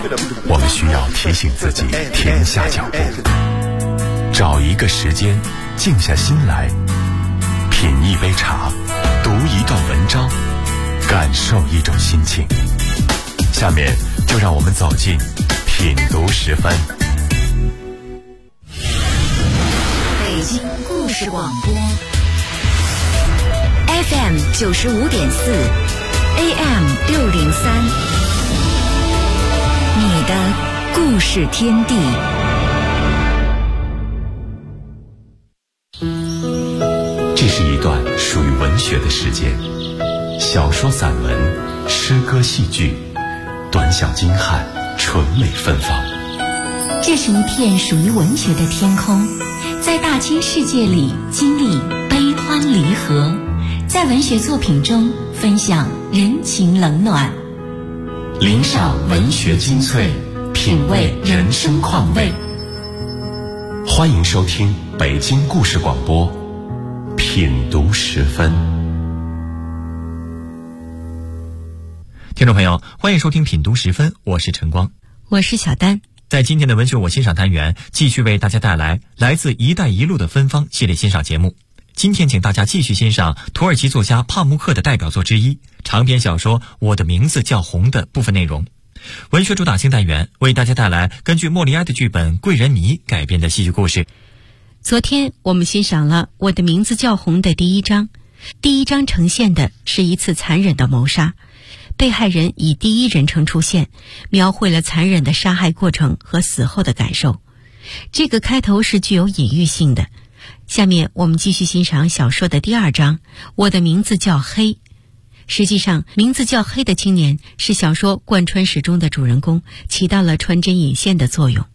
我们需要提醒自己停下脚步，找一个时间静下心来，品一杯茶，读一段文章，感受一种心情。下面就让我们走进品读10分。 北京故事广播 FM 95.4 AM 603，你的故事天地。 这是一段属于文学的时间，小说、散文、诗歌、戏剧，短小精悍，纯美芬芳。 这是一片属于文学的天空，在大千世界里经历悲欢离合，在文学作品中分享人情冷暖， 领赏文学精粹，品味人生况味。欢迎收听北京故事广播品读10分。 听众朋友，欢迎收听品读10分，我是陈光， 我是小丹。 在今天的文学我欣赏单元，继续为大家带来来自一带一路的芬芳系列欣赏节目。今天请大家继续欣赏土耳其作家帕慕克的代表作之一，长篇小说《我的名字叫红》的部分内容。文学主打星单元为大家带来根据莫里埃的剧本《贵人迷》改编的戏剧故事。 昨天我们欣赏了《我的名字叫红》的第一章。第一章呈现的是一次残忍的谋杀，被害人以第一人称出现，描绘了残忍的杀害过程和死后的感受。这个开头是具有隐喻性的。下面我们继续欣赏小说的第二章，我的名字叫黑。实际上，名字叫黑的青年是小说贯穿始终的主人公，起到了穿针引线的作用。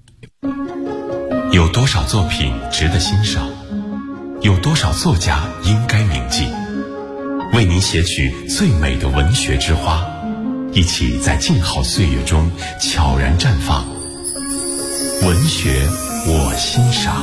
有多少作品值得欣赏？有多少作家应该铭记？为您写取最美的文学之花，一起在静好岁月中悄然绽放。文学我欣赏。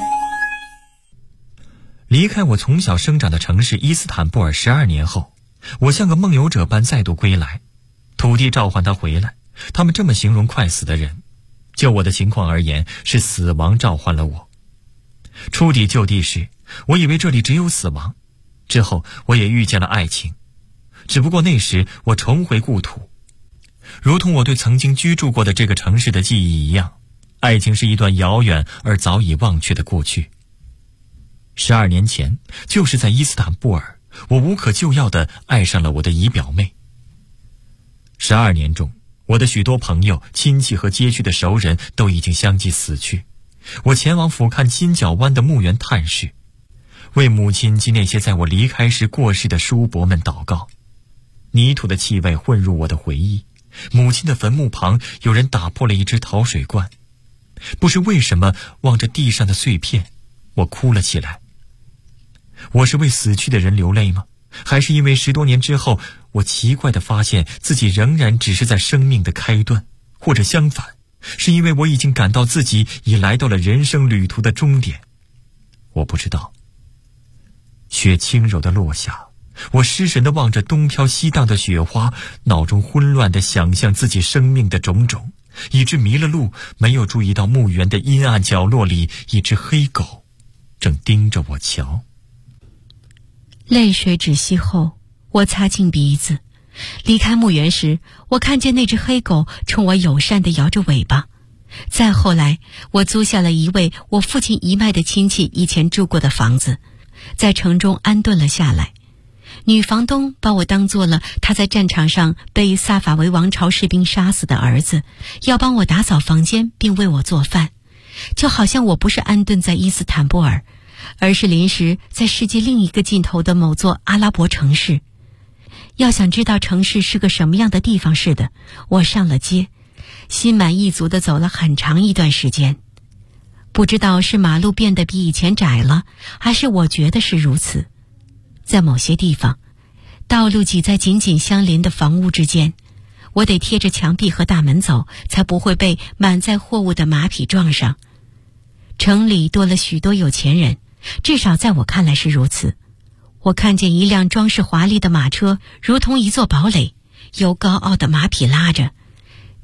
离开我从小生长的城市伊斯坦布尔12年后，我像个梦游者般再度归来。土地召唤他回来，他们这么形容快死的人。就我的情况而言，是死亡召唤了我。初抵就地时，我以为这里只有死亡。之后我也遇见了爱情，只不过那时我重回故土。如同我对曾经居住过的这个城市的记忆一样，爱情是一段遥远而早已忘却的过去。12年前，就是在伊斯坦布尔，我无可救药地爱上了我的姨表妹。12年中，我的许多朋友、亲戚和街区的熟人都已经相继死去。我前往俯瞰金角湾的墓园探视，为母亲及那些在我离开时过世的叔伯们祷告。泥土的气味混入我的回忆，母亲的坟墓旁有人打破了一只陶水罐。不知为什么，望着地上的碎片，我哭了起来。我是为死去的人流泪吗？还是因为10多年之后，我奇怪地发现自己仍然只是在生命的开端？或者相反，是因为我已经感到自己已来到了人生旅途的终点？我不知道。雪轻柔地落下，我失神地望着东飘西荡的雪花，脑中混乱地想象自己生命的种种，以致迷了路，没有注意到墓园的阴暗角落里，一只黑狗正盯着我瞧。 泪水止息后，我擦净鼻子。离开墓园时，我看见那只黑狗冲我友善地摇着尾巴。再后来，我租下了一位我父亲一脉的亲戚以前住过的房子，在城中安顿了下来。女房东把我当作了她在战场上被萨法维王朝士兵杀死的儿子，要帮我打扫房间并为我做饭，就好像我不是安顿在伊斯坦布尔，而是临时在世界另一个尽头的某座阿拉伯城市。要想知道城市是个什么样的地方似的，我上了街，心满意足地走了很长一段时间。不知道是马路变得比以前窄了，还是我觉得是如此。在某些地方，道路挤在紧紧相连的房屋之间，我得贴着墙壁和大门走，才不会被满载货物的马匹撞上。城里多了许多有钱人，至少在我看来是如此。我看见一辆装饰华丽的马车，如同一座堡垒，由高傲的马匹拉着。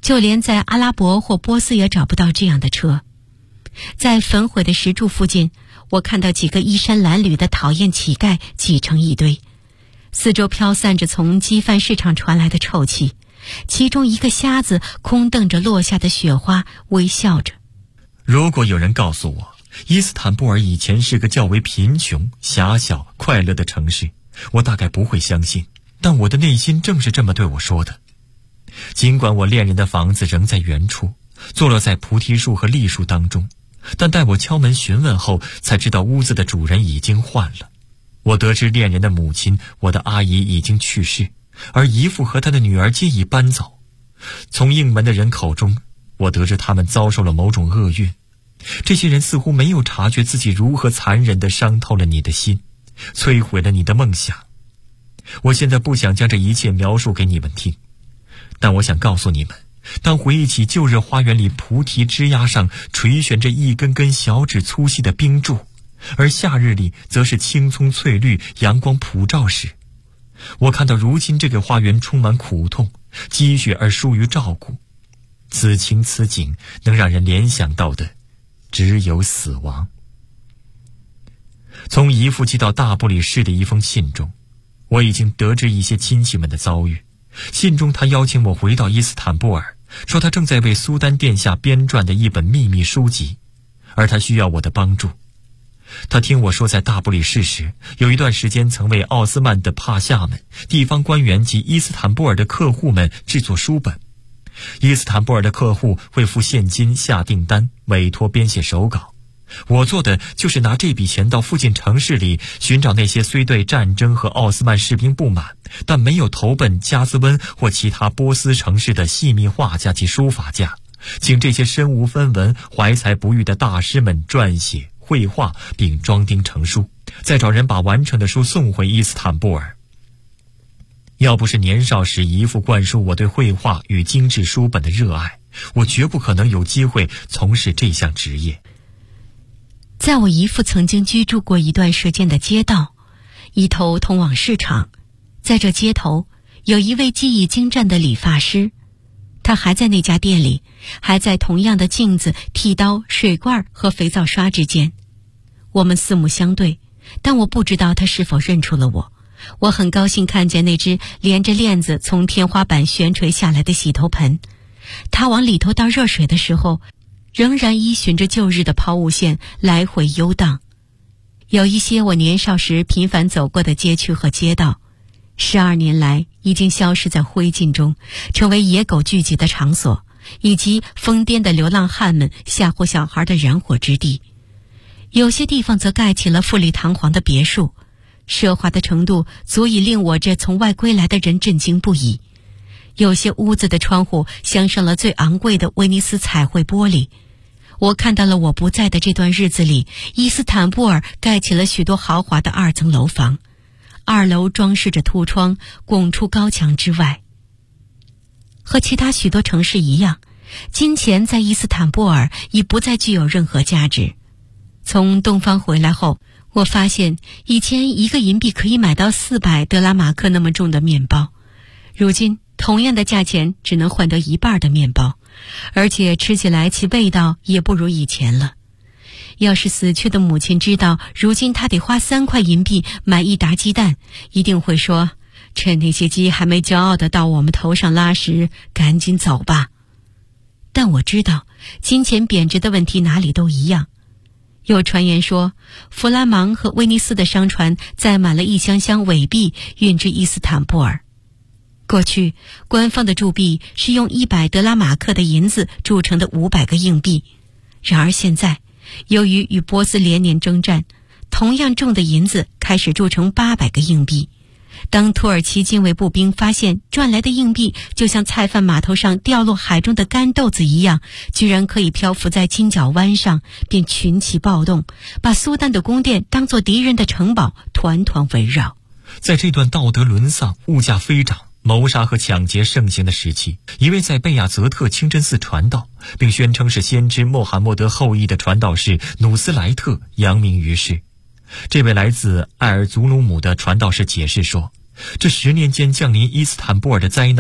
就连在阿拉伯或波斯也找不到这样的车。在焚毁的石柱附近，我看到几个衣衫褴褛的讨厌乞丐挤成一堆，四周飘散着从鸡饭市场传来的臭气，其中一个瞎子空瞪着落下的雪花，微笑着。 如果有人告诉我伊斯坦布尔以前是个较为贫穷、狭小、快乐的城市，我大概不会相信，但我的内心正是这么对我说的。尽管我恋人的房子仍在原处，坐落在菩提树和栗树当中，但待我敲门询问后，才知道屋子的主人已经换了。我得知恋人的母亲，我的阿姨已经去世，而姨父和他的女儿皆已搬走。从应门的人口中，我得知他们遭受了某种厄运。这些人似乎没有察觉自己如何残忍地伤透了你的心，摧毁了你的梦想。我现在不想将这一切描述给你们听，但我想告诉你们，当回忆起旧日花园里菩提枝桠上垂悬着一根根小指粗细的冰柱，而夏日里则是青葱翠绿，阳光普照时，我看到如今这个花园充满苦痛、积雪而疏于照顾。此情此景能让人联想到的只有死亡。从姨父寄到大布里市的一封信中，我已经得知一些亲戚们的遭遇。信中他邀请我回到伊斯坦布尔，说他正在为苏丹殿下编撰的一本秘密书籍，而他需要我的帮助。他听我说在大布里市时，有一段时间曾为奥斯曼的帕夏们、地方官员及伊斯坦布尔的客户们制作书本。伊斯坦布尔的客户会付现金下订单，委托编写手稿。我做的就是拿这笔钱到附近城市里寻找那些虽对战争和奥斯曼士兵不满，但没有投奔加兹温或其他波斯城市的细密画家及书法家，请这些身无分文、怀才不遇的大师们撰写、绘画并装订成书，再找人把完成的书送回伊斯坦布尔。要不是年少时姨父灌输我对绘画与精致书本的热爱，我绝不可能有机会从事这项职业。 在我姨父曾经居住过一段时间的街道，一头通往市场，在这街头有一位技艺精湛的理发师，他还在那家店里，还在同样的镜子、剃刀、水罐和肥皂刷之间。我们四目相对，但我不知道他是否认出了我。我很高兴看见那只连着链子从天花板悬垂下来的洗头盆，他往里头倒热水的时候，仍然依循着旧日的抛物线来回游荡。有一些我年少时频繁走过的街区和街道，12年来已经消失在灰烬中，成为野狗聚集的场所，以及疯癫的流浪汉们吓唬小孩的燃火之地。有些地方则盖起了富丽堂皇的别墅，奢华的程度足以令我这从外归来的人震惊不已。有些屋子的窗户镶上了最昂贵的威尼斯彩绘玻璃。我看到了我不在的这段日子里，伊斯坦布尔盖起了许多豪华的2层楼房，2楼装饰着凸窗，拱出高墙之外。和其他许多城市一样，金钱在伊斯坦布尔已不再具有任何价值。从东方回来后，我发现以前1个银币可以买到400德拉马克那么重的面包，如今同样的价钱只能换得1半的面包，而且吃起来其味道也不如以前了。要是死去的母亲知道如今她得花3块银币买1打鸡蛋，一定会说，趁那些鸡还没骄傲地到我们头上拉时，赶紧走吧。但我知道金钱贬值的问题哪里都一样。有传言说，弗拉芒和威尼斯的商船载满了一箱箱伪币运至伊斯坦布尔。过去官方的铸币是用100德拉马克的银子铸成的500个硬币，然而现在由于与波斯连年征战，同样重的银子开始铸成800个硬币。当土耳其禁卫步兵发现赚来的硬币就像菜贩码头上掉落海中的干豆子一样，居然可以漂浮在金角湾上，便群起暴动，把苏丹的宫殿当作敌人的城堡，团团围绕。 在这段道德沦丧、物价飞涨、谋杀和抢劫盛行的时期，一位在贝亚泽特清真寺传道并宣称是先知穆罕默德后裔的传道士努斯莱特扬名于世。这位来自艾尔祖鲁姆的传道士解释说，这10年间降临伊斯坦布尔的灾难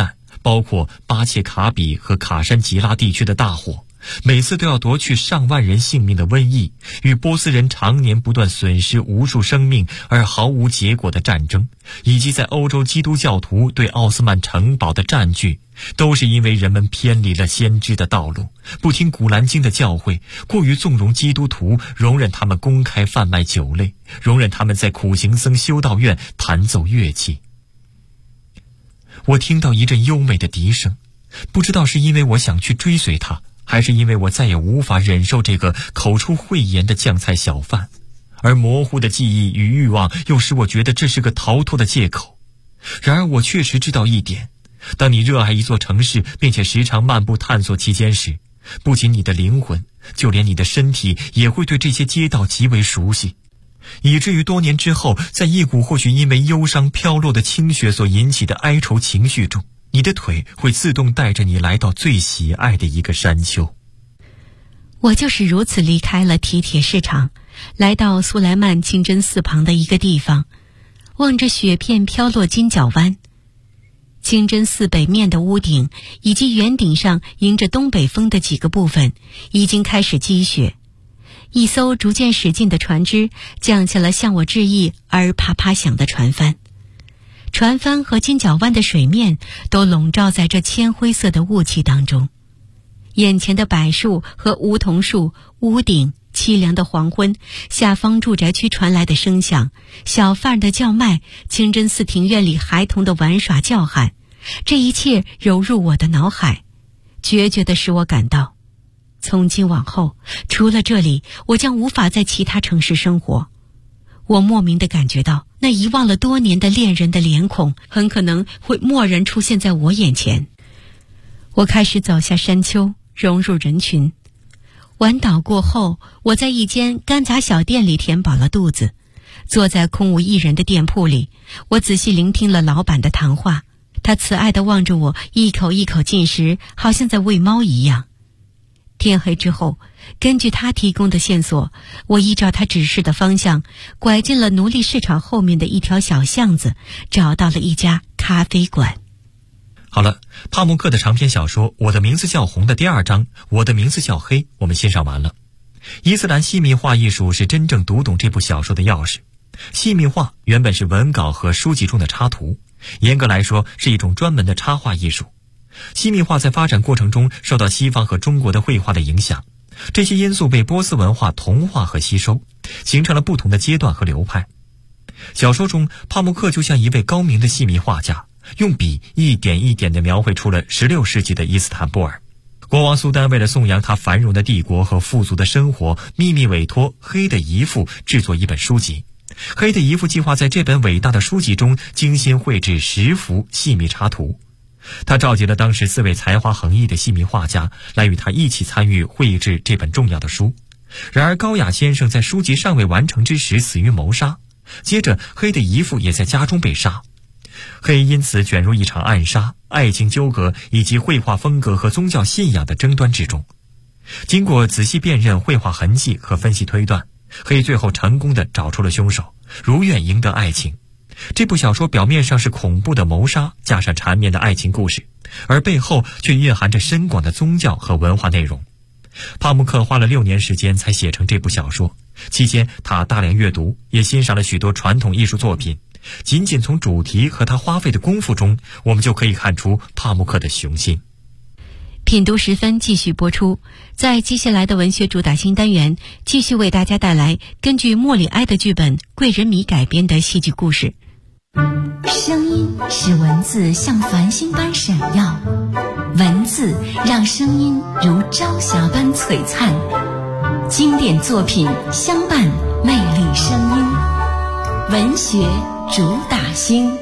包括巴切卡比和卡山吉拉地区的大火，每次都要夺去上万人性命的瘟疫，与波斯人常年不断损失无数生命而毫无结果的战争，以及在欧洲基督教徒对奥斯曼城堡的占据，都是因为人们偏离了先知的道路，不听古兰经的教诲，过于纵容基督徒，容忍他们公开贩卖酒类，容忍他们在苦行僧修道院弹奏乐器。我听到一阵优美的笛声，不知道是因为我想去追随他，还是因为我再也无法忍受这个口出秽言的酱菜小贩，而模糊的记忆与欲望又使我觉得这是个逃脱的借口。然而我确实知道一点，当你热爱一座城市并且时常漫步探索其间时，不仅你的灵魂，就连你的身体也会对这些街道极为熟悉，以至于多年之后，在一股或许因为忧伤飘落的清雪所引起的哀愁情绪中，你的腿会自动带着你来到最喜爱的一个山丘。 我就是如此离开了提铁市场，来到苏莱曼清真寺旁的一个地方，望着雪片飘落金角湾。清真寺北面的屋顶以及圆顶上迎着东北风的几个部分已经开始积雪，一艘逐渐驶近的船只降下了向我致意而啪啪响的船帆。船帆和金角湾的水面都笼罩在这铅灰色的雾气当中，眼前的柏树和梧桐树，屋顶，凄凉的黄昏，下方住宅区传来的声响，小贩的叫卖，清真寺庭院里孩童的玩耍叫喊，这一切揉入我的脑海，决绝地使我感到，从今往后，除了这里，我将无法在其他城市生活。我莫名地感觉到，那遗忘了多年的恋人的脸孔很可能会蓦然出现在我眼前。我开始走下山丘，融入人群。晚祷过后，我在一间干杂小店里填饱了肚子，坐在空无一人的店铺里，我仔细聆听了老板的谈话。他慈爱地望着我，一口一口进食，好像在喂猫一样。天黑之后，根据他提供的线索，我依照他指示的方向，拐进了奴隶市场后面的一条小巷子，找到了一家咖啡馆。 好了，帕慕克的长篇小说《我的名字叫红》的第二章《我的名字叫黑》我们欣赏完了。伊斯兰细密画艺术是真正读懂这部小说的钥匙。细密画原本是文稿和书籍中的插图，严格来说是一种专门的插画艺术。细密画在发展过程中受到西方和中国的绘画的影响，这些因素被波斯文化同化和吸收，形成了不同的阶段和流派。小说中，帕慕克就像一位高明的细密画家，用笔一点一点地描绘出了16世纪的伊斯坦布尔。国王苏丹为了颂扬他繁荣的帝国和富足的生活，秘密委托黑的姨父制作一本书籍。黑的姨父计划在这本伟大的书籍中精心绘制10幅细密插图。他召集了当时4位才华横溢的细密画家来与他一起参与绘制这本重要的书。然而高雅先生在书籍尚未完成之时死于谋杀，接着黑的姨父也在家中被杀。黑因此卷入一场暗杀、爱情纠葛以及绘画风格和宗教信仰的争端之中。经过仔细辨认绘画痕迹和分析推断，黑最后成功地找出了凶手，如愿赢得爱情。这部小说表面上是恐怖的谋杀加上缠绵的爱情故事，而背后却蕴含着深广的宗教和文化内容。帕慕克花了6年时间才写成这部小说，期间他大量阅读，也欣赏了许多传统艺术作品。仅仅从主题和他花费的功夫中，我们就可以看出帕慕克的雄心。 品读10分继续播出，在接下来的文学主打新单元，继续为大家带来根据莫里埃的剧本《贵人迷》改编的戏剧故事。 声音使文字像繁星般闪耀，文字让声音如朝霞般璀璨。经典作品相伴，魅力声音，文学主打星。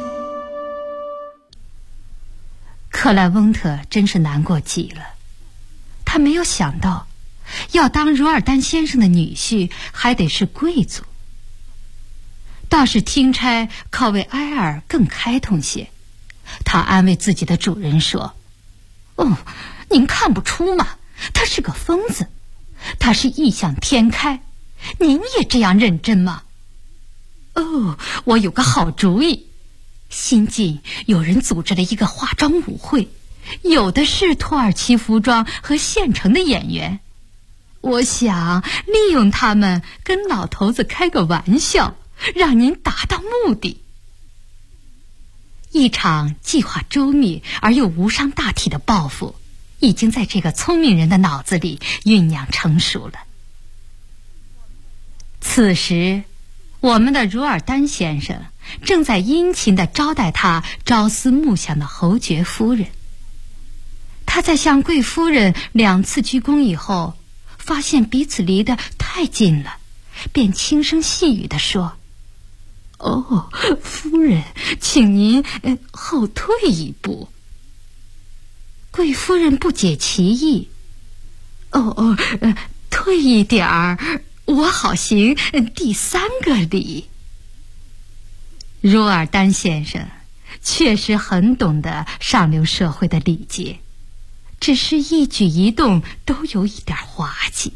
克莱翁特真是难过极了，他没有想到要当茹尔丹先生的女婿还得是贵族。倒是听差考维埃尔更开通些，他安慰自己的主人说：您看不出吗？他是个疯子，他是异想天开，您也这样认真吗？我有个好主意，新近有人组织了一个化妆舞会， 有的是土耳其服装和现成的演员。我想利用他们跟老头子开个玩笑，让您达到目的。一场计划周密而又无伤大体的报复，已经在这个聪明人的脑子里酝酿成熟了。此时，我们的如尔丹先生正在殷勤地招待他朝思暮想的侯爵夫人。他在向贵夫人2次鞠躬以后，发现彼此离得太近了，便轻声细语地说：“哦，夫人，请您后退一步。”贵夫人不解其意：“退一点儿，我好行第3个礼。”如尔丹先生确实很懂得上流社会的礼节，只是一举一动都有一点滑稽。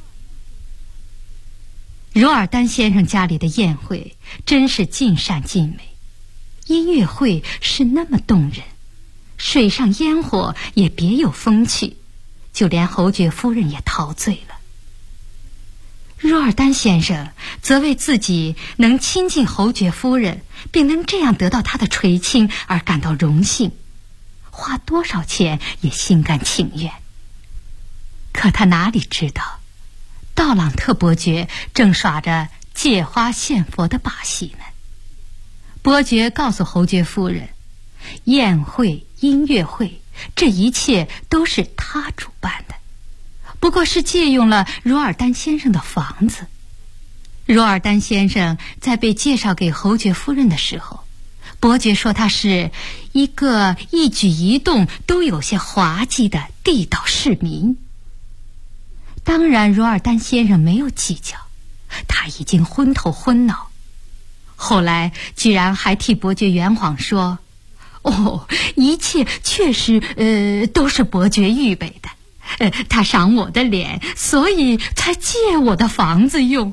如尔丹先生家里的宴会真是尽善尽美，音乐会是那么动人，水上烟火也别有风趣，就连侯爵夫人也陶醉了。若尔丹先生则为自己能亲近侯爵夫人，并能这样得到她的垂青而感到荣幸，花多少钱也心甘情愿。可他哪里知道，道朗特伯爵正耍着借花献佛的把戏呢。伯爵告诉侯爵夫人，宴会、音乐会，这一切都是他主办的，不过是借用了若尔丹先生的房子。若尔丹先生在被介绍给侯爵夫人的时候，伯爵说他是一个一举一动都有些滑稽的地道市民。当然若尔丹先生没有计较，他已经昏头昏脑。后来居然还替伯爵圆谎说，一切确实都是伯爵预备的，他赏我的脸，所以才借我的房子用。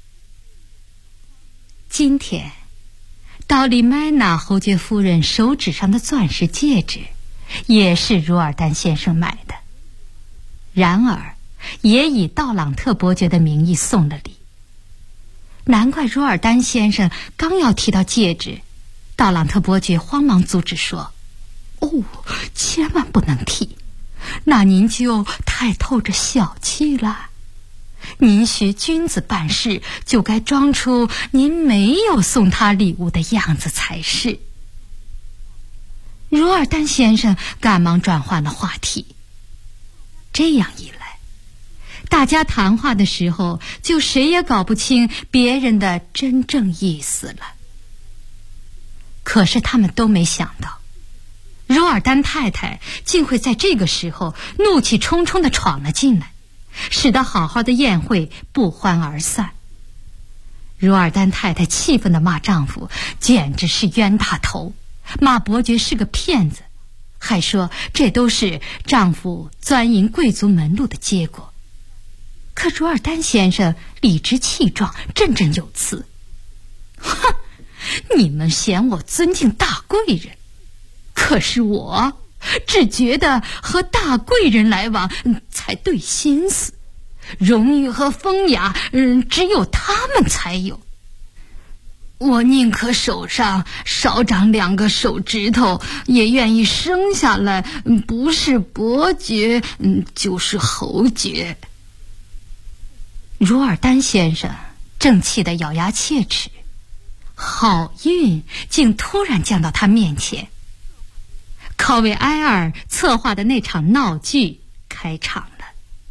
今天道利麦娜侯爵夫人手指上的钻石戒指也是如尔丹先生买的，然而也以道朗特伯爵的名义送了礼。难怪如尔丹先生刚要提到戒指，道朗特伯爵慌忙阻止说，千万不能提，那您就太透着小气了。您学君子办事，就该装出您没有送他礼物的样子才是。如尔丹先生赶忙转换了话题。这样一来，大家谈话的时候就谁也搞不清别人的真正意思了。可是他们都没想到，如尔丹太太竟会在这个时候怒气冲冲地闯了进来，使得好好的宴会不欢而散。如尔丹太太气愤地骂丈夫简直是冤大头，骂伯爵是个骗子，还说这都是丈夫钻营贵族门路的结果。可如尔丹先生理直气壮，振振有词，哼，你们嫌我尊敬大贵人，可是我只觉得和大贵人来往才对心思，荣誉和风雅只有他们才有。我宁可手上少长2个手指头，也愿意生下来不是伯爵就是侯爵。如尔丹先生正气得咬牙切齿，好运竟突然降到他面前。考维埃尔策划的那场闹剧开场了。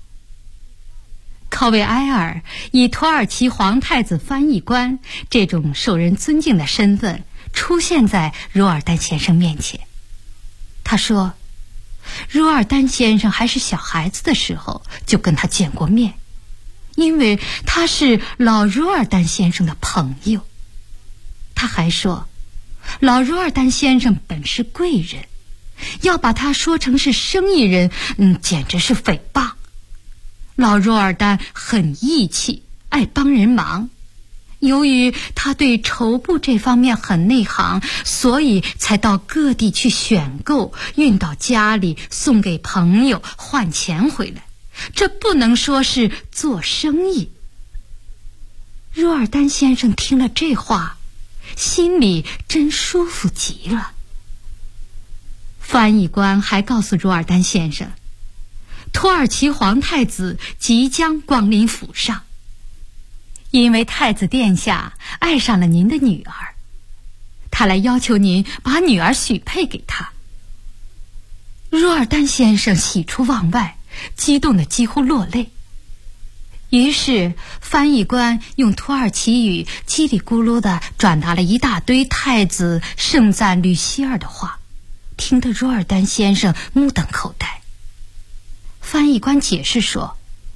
考维埃尔以土耳其皇太子翻译官这种受人尊敬的身份出现在如尔丹先生面前。他说，如尔丹先生还是小孩子的时候就跟他见过面，因为他是老如尔丹先生的朋友。他还说，老如尔丹先生本是贵人，要把他说成是生意人，简直是诽谤。老若尔丹很义气，爱帮人忙， 由于他对绸布这方面很内行，所以才到各地去选购，运到家里送给朋友换钱回来。这不能说是做生意。若尔丹先生听了这话，心里真舒服极了。翻译官还告诉若尔丹先生，土耳其皇太子即将光临府上，因为太子殿下爱上了您的女儿，他来要求您把女儿许配给他。若尔丹先生喜出望外，激动得几乎落泪。于是翻译官用土耳其语叽里咕噜地转达了一大堆太子盛赞吕希尔的话，听得若尔丹先生目瞪口呆。翻译官解释说，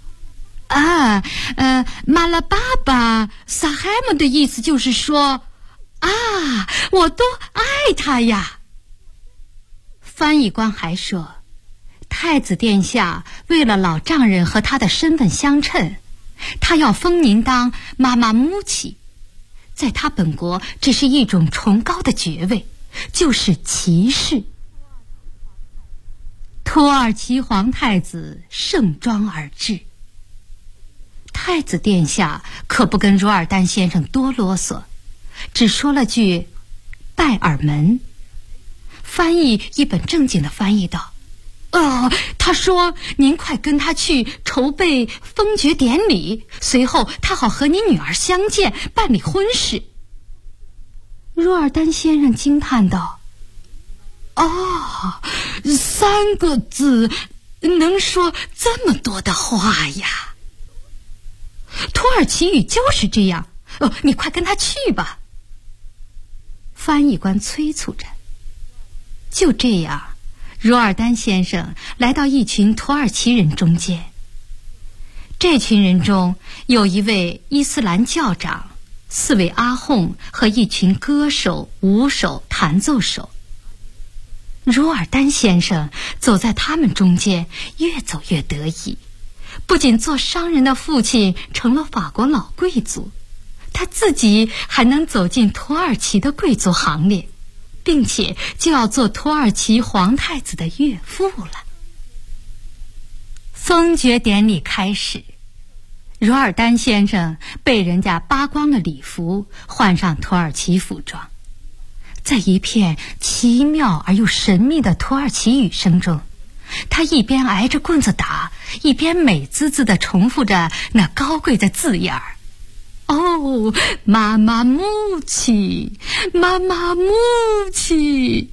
马拉巴巴萨海姆的意思就是说，我多爱他呀。翻译官还说，太子殿下为了老丈人和他的身份相称，他要封您当妈妈穆奇，在他本国这是一种崇高的爵位，就是骑士。土耳其皇太子盛装而至，太子殿下可不跟若尔丹先生多啰嗦，只说了句拜尔门。翻译一本正经地翻译道，他说您快跟他去筹备封爵典礼，随后他好和你女儿相见，办理婚事。若尔丹先生惊叹道，3个字能说这么多的话呀？土耳其语就是这样。你快跟他去吧。翻译官催促着。就这样，若尔丹先生来到一群土耳其人中间。这群人中有一位伊斯兰教长，4位阿訇和一群歌手、舞手、弹奏手。若尔丹先生走在他们中间，越走越得意。不仅做商人的父亲成了法国老贵族，他自己还能走进土耳其的贵族行列，并且就要做土耳其皇太子的岳父了。封爵典礼开始，若尔丹先生被人家扒光了礼服，换上土耳其服装，在一片奇妙而又神秘的土耳其语声中，他一边挨着棍子打，一边美滋滋地重复着那高贵的字眼儿。妈妈穆奇，妈妈穆奇。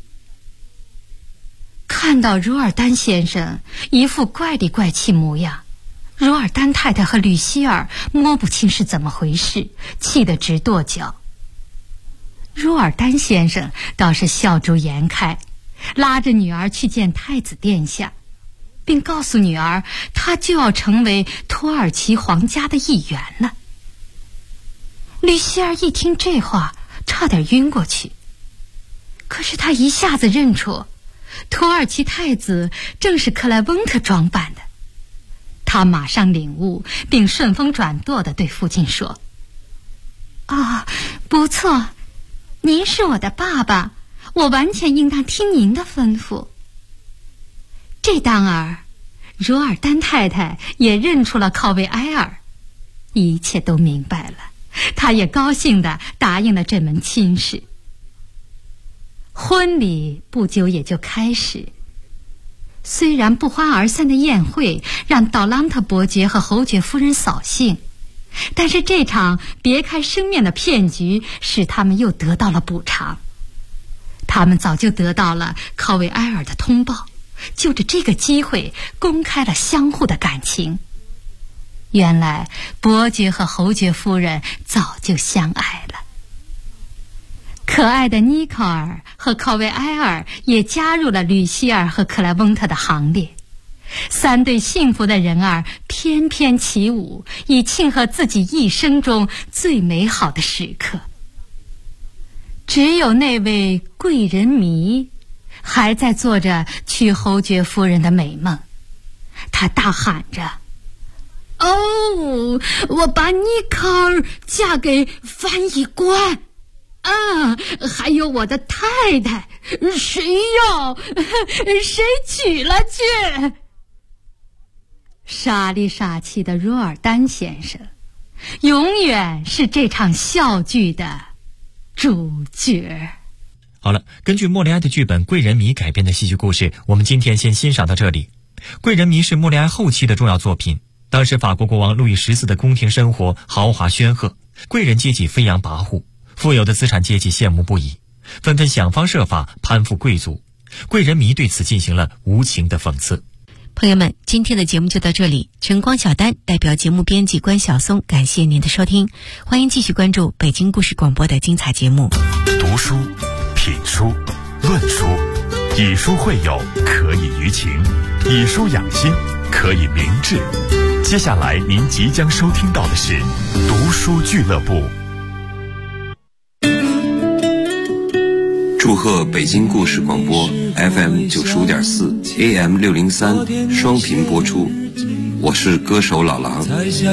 看到若尔丹先生一副怪里怪气模样，若尔丹太太和吕希尔摸不清是怎么回事，气得直跺脚。若尔丹先生倒是笑逐颜开，拉着女儿去见太子殿下，并告诉女儿他就要成为土耳其皇家的一员了。吕希尔一听这话，差点晕过去。可是他一下子认出土耳其太子正是克莱翁特装扮的，他马上领悟，并顺风转舵地对父亲说，不错，您是我的爸爸，我完全应当听您的吩咐。这当儿，若尔丹太太也认出了考维埃尔，一切都明白了，她也高兴地答应了这门亲事。婚礼不久也就开始，虽然不欢而散的宴会让道朗特伯爵和侯爵夫人扫兴，但是这场别开生面的骗局使他们又得到了补偿。他们早就得到了考维埃尔的通报，就着这个机会公开了相互的感情。原来伯爵和侯爵夫人早就相爱了。可爱的尼考尔和考维埃尔也加入了吕希尔和克莱翁特的行列。3对幸福的人儿翩翩起舞，以庆贺自己一生中最美好的时刻。只有那位贵人迷还在做着娶侯爵夫人的美梦，他大喊着， 哦，我把妮卡尔嫁给翻译官啊，还有我的太太，谁要谁娶了去。傻里傻气的若尔丹先生永远是这场笑剧的主角。 好了，根据莫里埃的剧本《贵人迷》改编的戏剧故事，我们今天先欣赏到这里。《贵人迷》是莫里埃后期的重要作品。当时法国国王路易14的宫廷生活豪华煊赫，贵人阶级飞扬跋扈，富有的资产阶级羡慕不已，纷纷想方设法攀附贵族。《贵人迷》对此进行了无情的讽刺。 朋友们，今天的节目就到这里。晨光小丹代表节目编辑关晓松，感谢您的收听，欢迎继续关注北京故事广播的精彩节目。 读书、品书、论书，以书会友，可以娱情；以书养心，可以明志。接下来您即将收听到的是读书俱乐部。 祝贺北京故事广播 FM 95.4 AM 603双频播出，我是歌手老狼。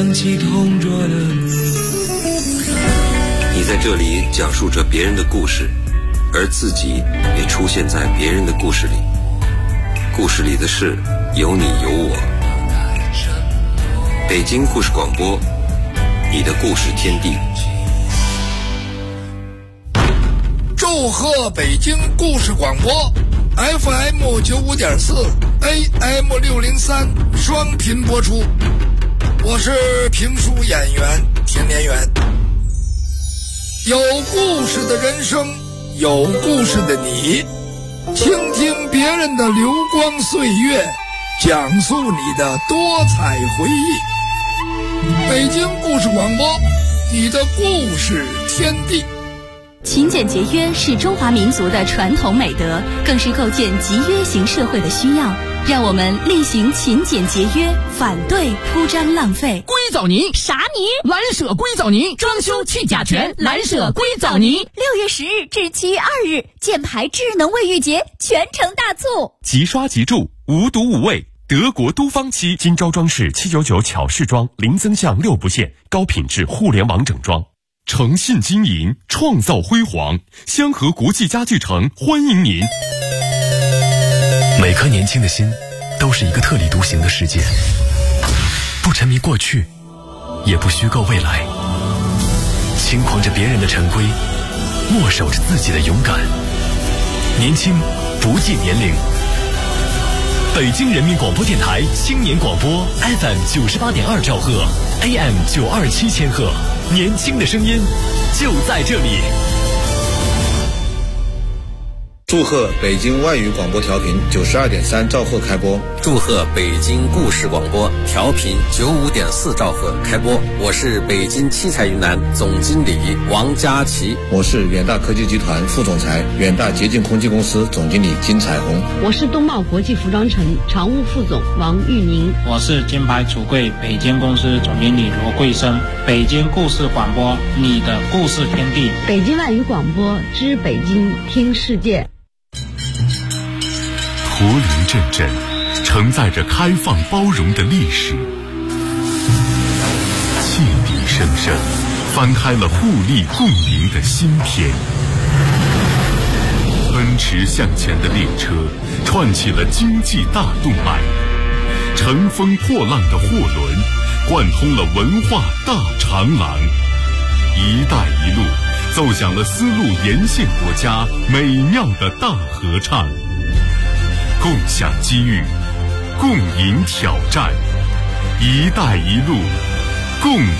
你在这里讲述着别人的故事，而自己也出现在别人的故事里，故事里的事有你有我。北京故事广播，你的故事天地。 祝贺北京故事广播 FM 95.4 AM 603双频播出，我是评书演员田连元。有故事的人生，有故事的你，倾听别人的流光岁月，讲述你的多彩回忆。北京故事广播，你的故事天地。 勤俭节约是中华民族的传统美德，更是构建集约型社会的需要。让我们厉行勤俭节约，反对铺张浪费。 硅藻泥啥泥？ 蓝舍硅藻泥，装修去甲醛，蓝舍硅藻泥。 6月10日至7月2日，箭牌智能卫浴节全程大促， 即刷即住，无毒无味。德国都方漆，金招装饰799巧饰装，零增项6不限，高品质互联网整装。诚信经营，创造辉煌，香河国际家具城欢迎您。每颗年轻的心都是一个特立独行的世界，不沉迷过去，也不虚构未来，轻狂着别人的陈规，握守着自己的勇敢。年轻不计年龄。北京人民广播电台青年广播 FM 98.2兆赫 AM 927千赫，年轻的声音就在这里。 祝贺北京外语广播调频92.3兆赫开播。 祝贺北京故事广播调频95.4兆赫开播。我是北京七彩云南总经理王佳琪。 我是远大科技集团副总裁、远大洁净空气公司总经理金彩虹。 我是东茂国际服装城常务副总王玉宁。 我是金牌橱柜北京公司总经理罗桂生。北京故事广播，你的故事天地。 北京外语广播知北京听世界。 驼铃阵阵，承载着开放包容的历史，汽笛声声，翻开了互利共赢的新篇。奔驰向前的列车，串起了经济大动脉；乘风破浪的货轮，贯通了文化大长廊。一带一路，奏响了丝路沿线国家美妙的大合唱。共享机遇，共赢挑战，一带一路，共